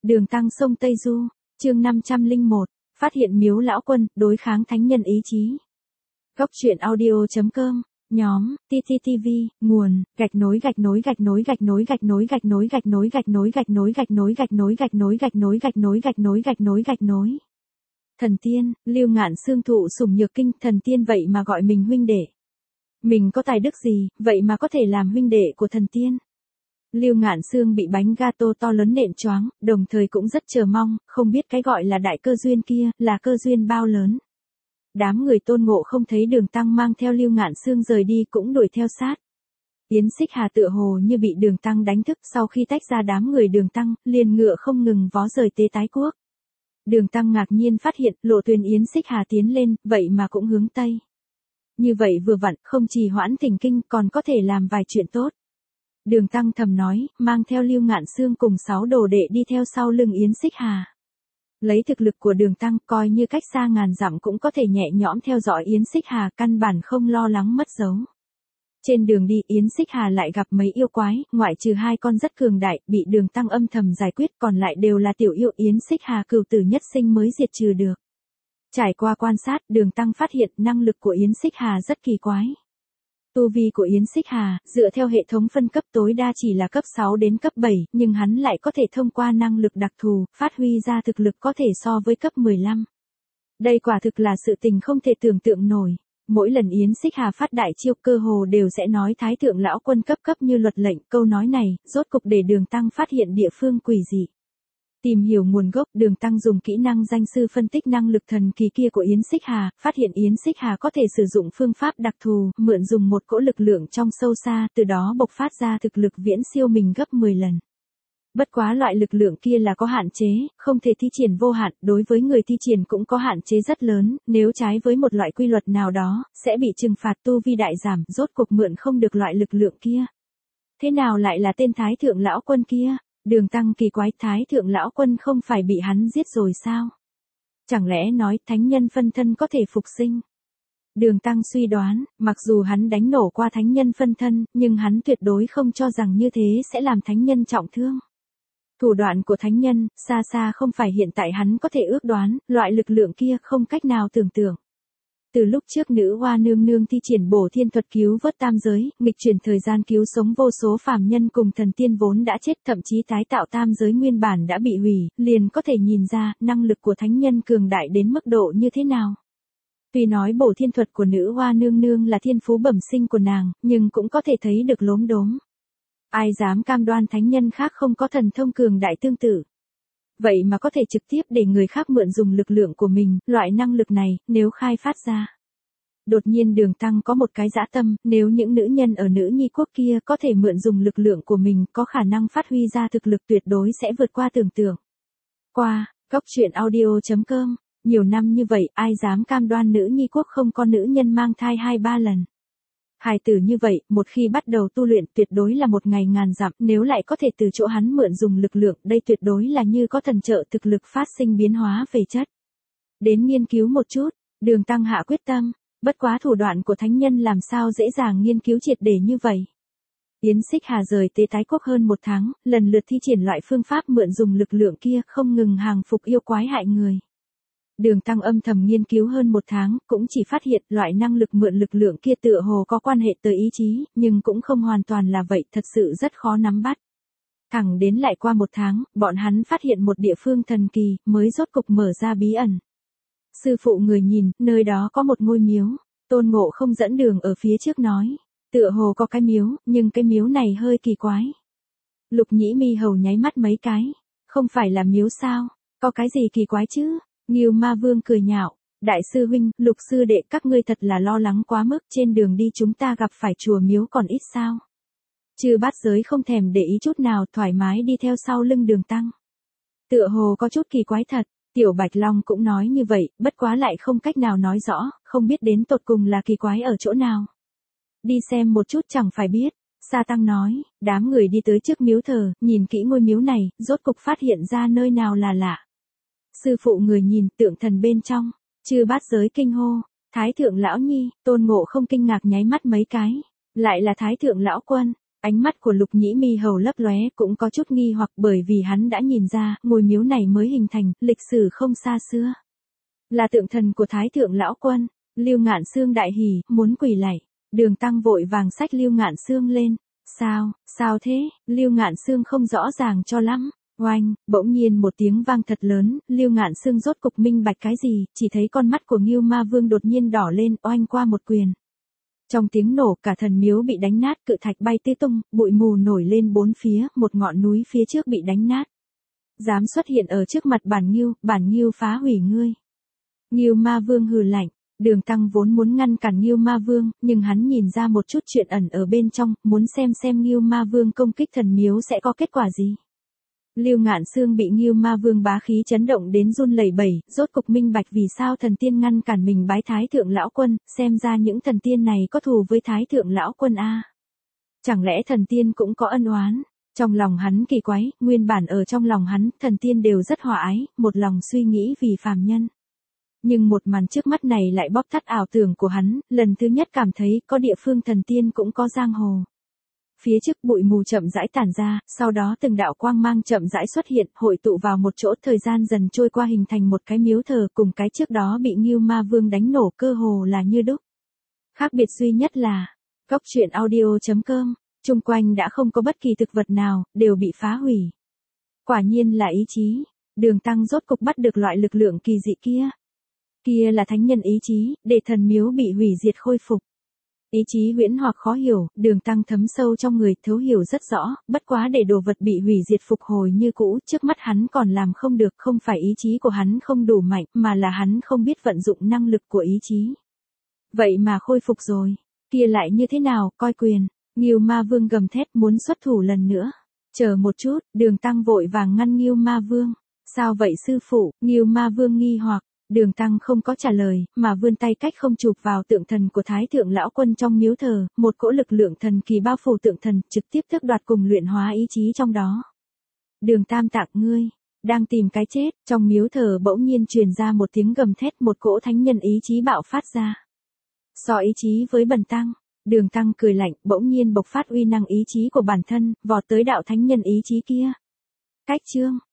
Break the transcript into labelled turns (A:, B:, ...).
A: Đường Tăng sông Tây Du, chương 501, phát hiện miếu lão quân, đối kháng thánh nhân ý chí. Góc truyện audio.com, nhóm, TTTV, nguồn, gạch nối. Thần tiên, Lưu Ngạn Xương thụ sủng nhược kinh, thần tiên vậy mà gọi mình huynh đệ. Mình có tài đức gì, vậy mà có thể làm huynh đệ của thần tiên. Lưu Ngạn Xương bị bánh gato to lớn nện choáng, đồng thời cũng rất chờ mong, không biết cái gọi là đại cơ duyên kia, là cơ duyên bao lớn. Đám người Tôn Ngộ không thấy Đường Tăng mang theo Lưu Ngạn Xương rời đi cũng đuổi theo sát. Yến Xích Hà tựa hồ như bị Đường Tăng đánh thức, sau khi tách ra đám người Đường Tăng, liền ngựa không ngừng vó rời Tế Tái Quốc. Đường Tăng ngạc nhiên phát hiện, lộ tuyến Yến Xích Hà tiến lên, vậy mà cũng hướng Tây. Như vậy vừa vặn, không trì hoãn thỉnh kinh, còn có thể làm vài chuyện tốt. Đường Tăng thầm nói, mang theo Lưu Ngạn Xương cùng 6 đồ đệ đi theo sau lưng Yến Xích Hà. Lấy thực lực của Đường Tăng, coi như cách xa ngàn dặm cũng có thể nhẹ nhõm theo dõi Yến Xích Hà, căn bản không lo lắng mất dấu. Trên đường đi Yến Xích Hà lại gặp mấy yêu quái, ngoại trừ 2 con rất cường đại, bị Đường Tăng âm thầm giải quyết, còn lại đều là tiểu yêu. Yến Xích Hà cửu tử nhất sinh mới diệt trừ được. Trải qua quan sát, Đường Tăng phát hiện năng lực của Yến Xích Hà rất kỳ quái. Tu vi của Yến Xích Hà, dựa theo hệ thống phân cấp tối đa chỉ là cấp 6 đến cấp 7, nhưng hắn lại có thể thông qua năng lực đặc thù, phát huy ra thực lực có thể so với cấp 15. Đây quả thực là sự tình không thể tưởng tượng nổi. Mỗi lần Yến Xích Hà phát đại chiêu cơ hồ đều sẽ nói Thái thượng lão quân cấp như luật lệnh, câu nói này, rốt cục để Đường Tăng phát hiện địa phương quỷ dị. Tìm hiểu nguồn gốc, Đường Tăng dùng kỹ năng danh sư phân tích năng lực thần kỳ kia của Yến Xích Hà, phát hiện Yến Xích Hà có thể sử dụng phương pháp đặc thù, mượn dùng một cỗ lực lượng trong sâu xa, từ đó bộc phát ra thực lực viễn siêu mình gấp 10 lần. Bất quá loại lực lượng kia là có hạn chế, không thể thi triển vô hạn, đối với người thi triển cũng có hạn chế rất lớn, nếu trái với một loại quy luật nào đó, sẽ bị trừng phạt tu vi đại giảm, rốt cuộc mượn không được loại lực lượng kia. Thế nào lại là tên Thái thượng lão quân kia? Đường Tăng kỳ quái, Thái thượng lão quân không phải bị hắn giết rồi sao? Chẳng lẽ nói thánh nhân phân thân có thể phục sinh? Đường Tăng suy đoán, mặc dù hắn đánh nổ qua thánh nhân phân thân, nhưng hắn tuyệt đối không cho rằng như thế sẽ làm thánh nhân trọng thương. Thủ đoạn của thánh nhân, xa xa không phải hiện tại hắn có thể ước đoán, loại lực lượng kia không cách nào tưởng tượng. Từ lúc trước nữ hoa nương nương thi triển bổ thiên thuật cứu vớt tam giới, nghịch chuyển thời gian cứu sống vô số phàm nhân cùng thần tiên vốn đã chết, thậm chí tái tạo tam giới nguyên bản đã bị hủy, liền có thể nhìn ra năng lực của thánh nhân cường đại đến mức độ như thế nào. Tuy nói bổ thiên thuật của nữ hoa nương nương là thiên phú bẩm sinh của nàng, nhưng cũng có thể thấy được lốm đốm. Ai dám cam đoan thánh nhân khác không có thần thông cường đại tương tự. Vậy mà có thể trực tiếp để người khác mượn dùng lực lượng của mình, loại năng lực này, nếu khai phát ra. Đột nhiên Đường Tăng có một cái dã tâm, nếu những nữ nhân ở nữ nhi quốc kia có thể mượn dùng lực lượng của mình, có khả năng phát huy ra thực lực tuyệt đối sẽ vượt qua tưởng tượng. Qua, góc truyện audio.com, nhiều năm như vậy, ai dám cam đoan nữ nhi quốc không có nữ nhân mang thai 2-3 lần. Hài tử như vậy, một khi bắt đầu tu luyện tuyệt đối là một ngày ngàn dặm, nếu lại có thể từ chỗ hắn mượn dùng lực lượng, đây tuyệt đối là như có thần trợ thực lực phát sinh biến hóa về chất. Đến nghiên cứu một chút, Đường Tăng hạ quyết tâm, bất quá thủ đoạn của thánh nhân làm sao dễ dàng nghiên cứu triệt để như vậy. Yến Xích Hà rời Tế Tái Quốc hơn 1 tháng, lần lượt thi triển loại phương pháp mượn dùng lực lượng kia, không ngừng hàng phục yêu quái hại người. Đường Tăng âm thầm nghiên cứu hơn 1 tháng, cũng chỉ phát hiện loại năng lực mượn lực lượng kia tựa hồ có quan hệ tới ý chí, nhưng cũng không hoàn toàn là vậy, thật sự rất khó nắm bắt. Thẳng đến lại qua 1 tháng, bọn hắn phát hiện một địa phương thần kỳ, mới rốt cục mở ra bí ẩn. Sư phụ người nhìn, nơi đó có một ngôi miếu, Tôn Ngộ không dẫn đường ở phía trước nói, tựa hồ có cái miếu, nhưng cái miếu này hơi kỳ quái. Lục Nhĩ Mi Hầu nháy mắt mấy cái, không phải là miếu sao, có cái gì kỳ quái chứ? Ngưu Ma Vương cười nhạo, đại sư huynh, Lục sư đệ các ngươi thật là lo lắng quá mức, trên đường đi chúng ta gặp phải chùa miếu còn ít sao. Chư Bát Giới không thèm để ý chút nào, thoải mái đi theo sau lưng Đường Tăng. Tựa hồ có chút kỳ quái thật, Tiểu Bạch Long cũng nói như vậy, bất quá lại không cách nào nói rõ, không biết đến tột cùng là kỳ quái ở chỗ nào. Đi xem một chút chẳng phải biết. Sa Tăng nói, đám người đi tới trước miếu thờ, nhìn kỹ ngôi miếu này, rốt cục phát hiện ra nơi nào là lạ. Sư phụ người nhìn tượng thần bên trong, Chư Bát Giới kinh hô, Thái thượng lão nhi, Tôn Ngộ không kinh ngạc nháy mắt mấy cái, lại là Thái thượng lão quân, Ánh mắt của Lục Nhĩ Mi hầu lấp lóe cũng có chút nghi hoặc bởi vì hắn đã nhìn ra, ngôi miếu này mới hình thành, lịch sử không xa xưa. Là tượng thần của Thái Thượng Lão Quân. Lưu Ngạn Xương đại hỉ, muốn quỳ lạy. Đường Tăng vội vàng xách Lưu Ngạn Xương lên. Sao thế? Lưu Ngạn Xương không rõ ràng cho lắm. Oanh, bỗng nhiên một tiếng vang thật lớn, Lưu Ngạn Xương rốt cục minh bạch cái gì, chỉ thấy con mắt của Ngưu Ma Vương đột nhiên đỏ lên, oanh qua một quyền. Trong tiếng nổ cả thần miếu bị đánh nát, cự thạch bay tứ tung, bụi mù nổi lên bốn phía, một ngọn núi phía trước bị đánh nát. Dám xuất hiện ở trước mặt bản Ngưu phá hủy ngươi. Ngưu Ma Vương hừ lạnh. Đường Tăng vốn muốn ngăn cản Ngưu Ma Vương, nhưng hắn nhìn ra một chút chuyện ẩn ở bên trong, muốn xem Ngưu Ma Vương công kích thần miếu sẽ có kết quả gì. Lưu Ngạn Xương bị Ngưu Ma Vương bá khí chấn động đến run lẩy bẩy, rốt cục minh bạch vì sao thần tiên ngăn cản mình bái Thái Thượng Lão Quân, xem ra những thần tiên này có thù với Thái Thượng Lão Quân a. Chẳng lẽ thần tiên cũng có ân oán? Trong lòng hắn kỳ quái, nguyên bản ở trong lòng hắn, thần tiên đều rất hòa ái, một lòng suy nghĩ vì phàm nhân. Nhưng một màn trước mắt này lại bóp tắt ảo tưởng của hắn, lần thứ nhất cảm thấy có địa phương thần tiên cũng có giang hồ. Phía trước bụi mù chậm rãi tản ra, sau đó từng đạo quang mang chậm rãi xuất hiện, hội tụ vào một chỗ, thời gian dần trôi qua hình thành một cái miếu thờ cùng cái trước đó bị Ngưu Ma Vương đánh nổ cơ hồ là như đúc. Khác biệt duy nhất là, Góc Truyện Audio.com, chung quanh đã không có bất kỳ thực vật nào, đều bị phá hủy. Quả nhiên là ý chí, Đường Tăng rốt cục bắt được loại lực lượng kỳ dị kia. Kia là thánh nhân ý chí, để thần miếu bị hủy diệt khôi phục. Ý chí huyễn hoặc khó hiểu, Đường Tăng thấm sâu trong người, thấu hiểu rất rõ, bất quá để đồ vật bị hủy diệt phục hồi như cũ, trước mắt hắn còn làm không được, không phải ý chí của hắn không đủ mạnh, mà là hắn không biết vận dụng năng lực của ý chí. Vậy mà khôi phục rồi, kia lại như thế nào, coi quyền, Ngưu Ma Vương gầm thét muốn xuất thủ lần nữa. Chờ một chút, Đường Tăng vội vàng ngăn Ngưu Ma Vương. Sao vậy sư phụ? Ngưu Ma Vương nghi hoặc. Đường Tăng không có trả lời, mà vươn tay cách không chụp vào tượng thần của Thái Thượng Lão Quân trong miếu thờ, một cỗ lực lượng thần kỳ bao phủ tượng thần, trực tiếp tước đoạt cùng luyện hóa ý chí trong đó. Đường Tam Tạng ngươi, đang tìm cái chết, trong miếu thờ bỗng nhiên truyền ra một tiếng gầm thét, một cỗ thánh nhân ý chí bạo phát ra. So ý chí với Bần Tăng, Đường Tăng cười lạnh, bỗng nhiên bộc phát uy năng ý chí của bản thân, vọt tới đạo thánh nhân ý chí kia. Cách chương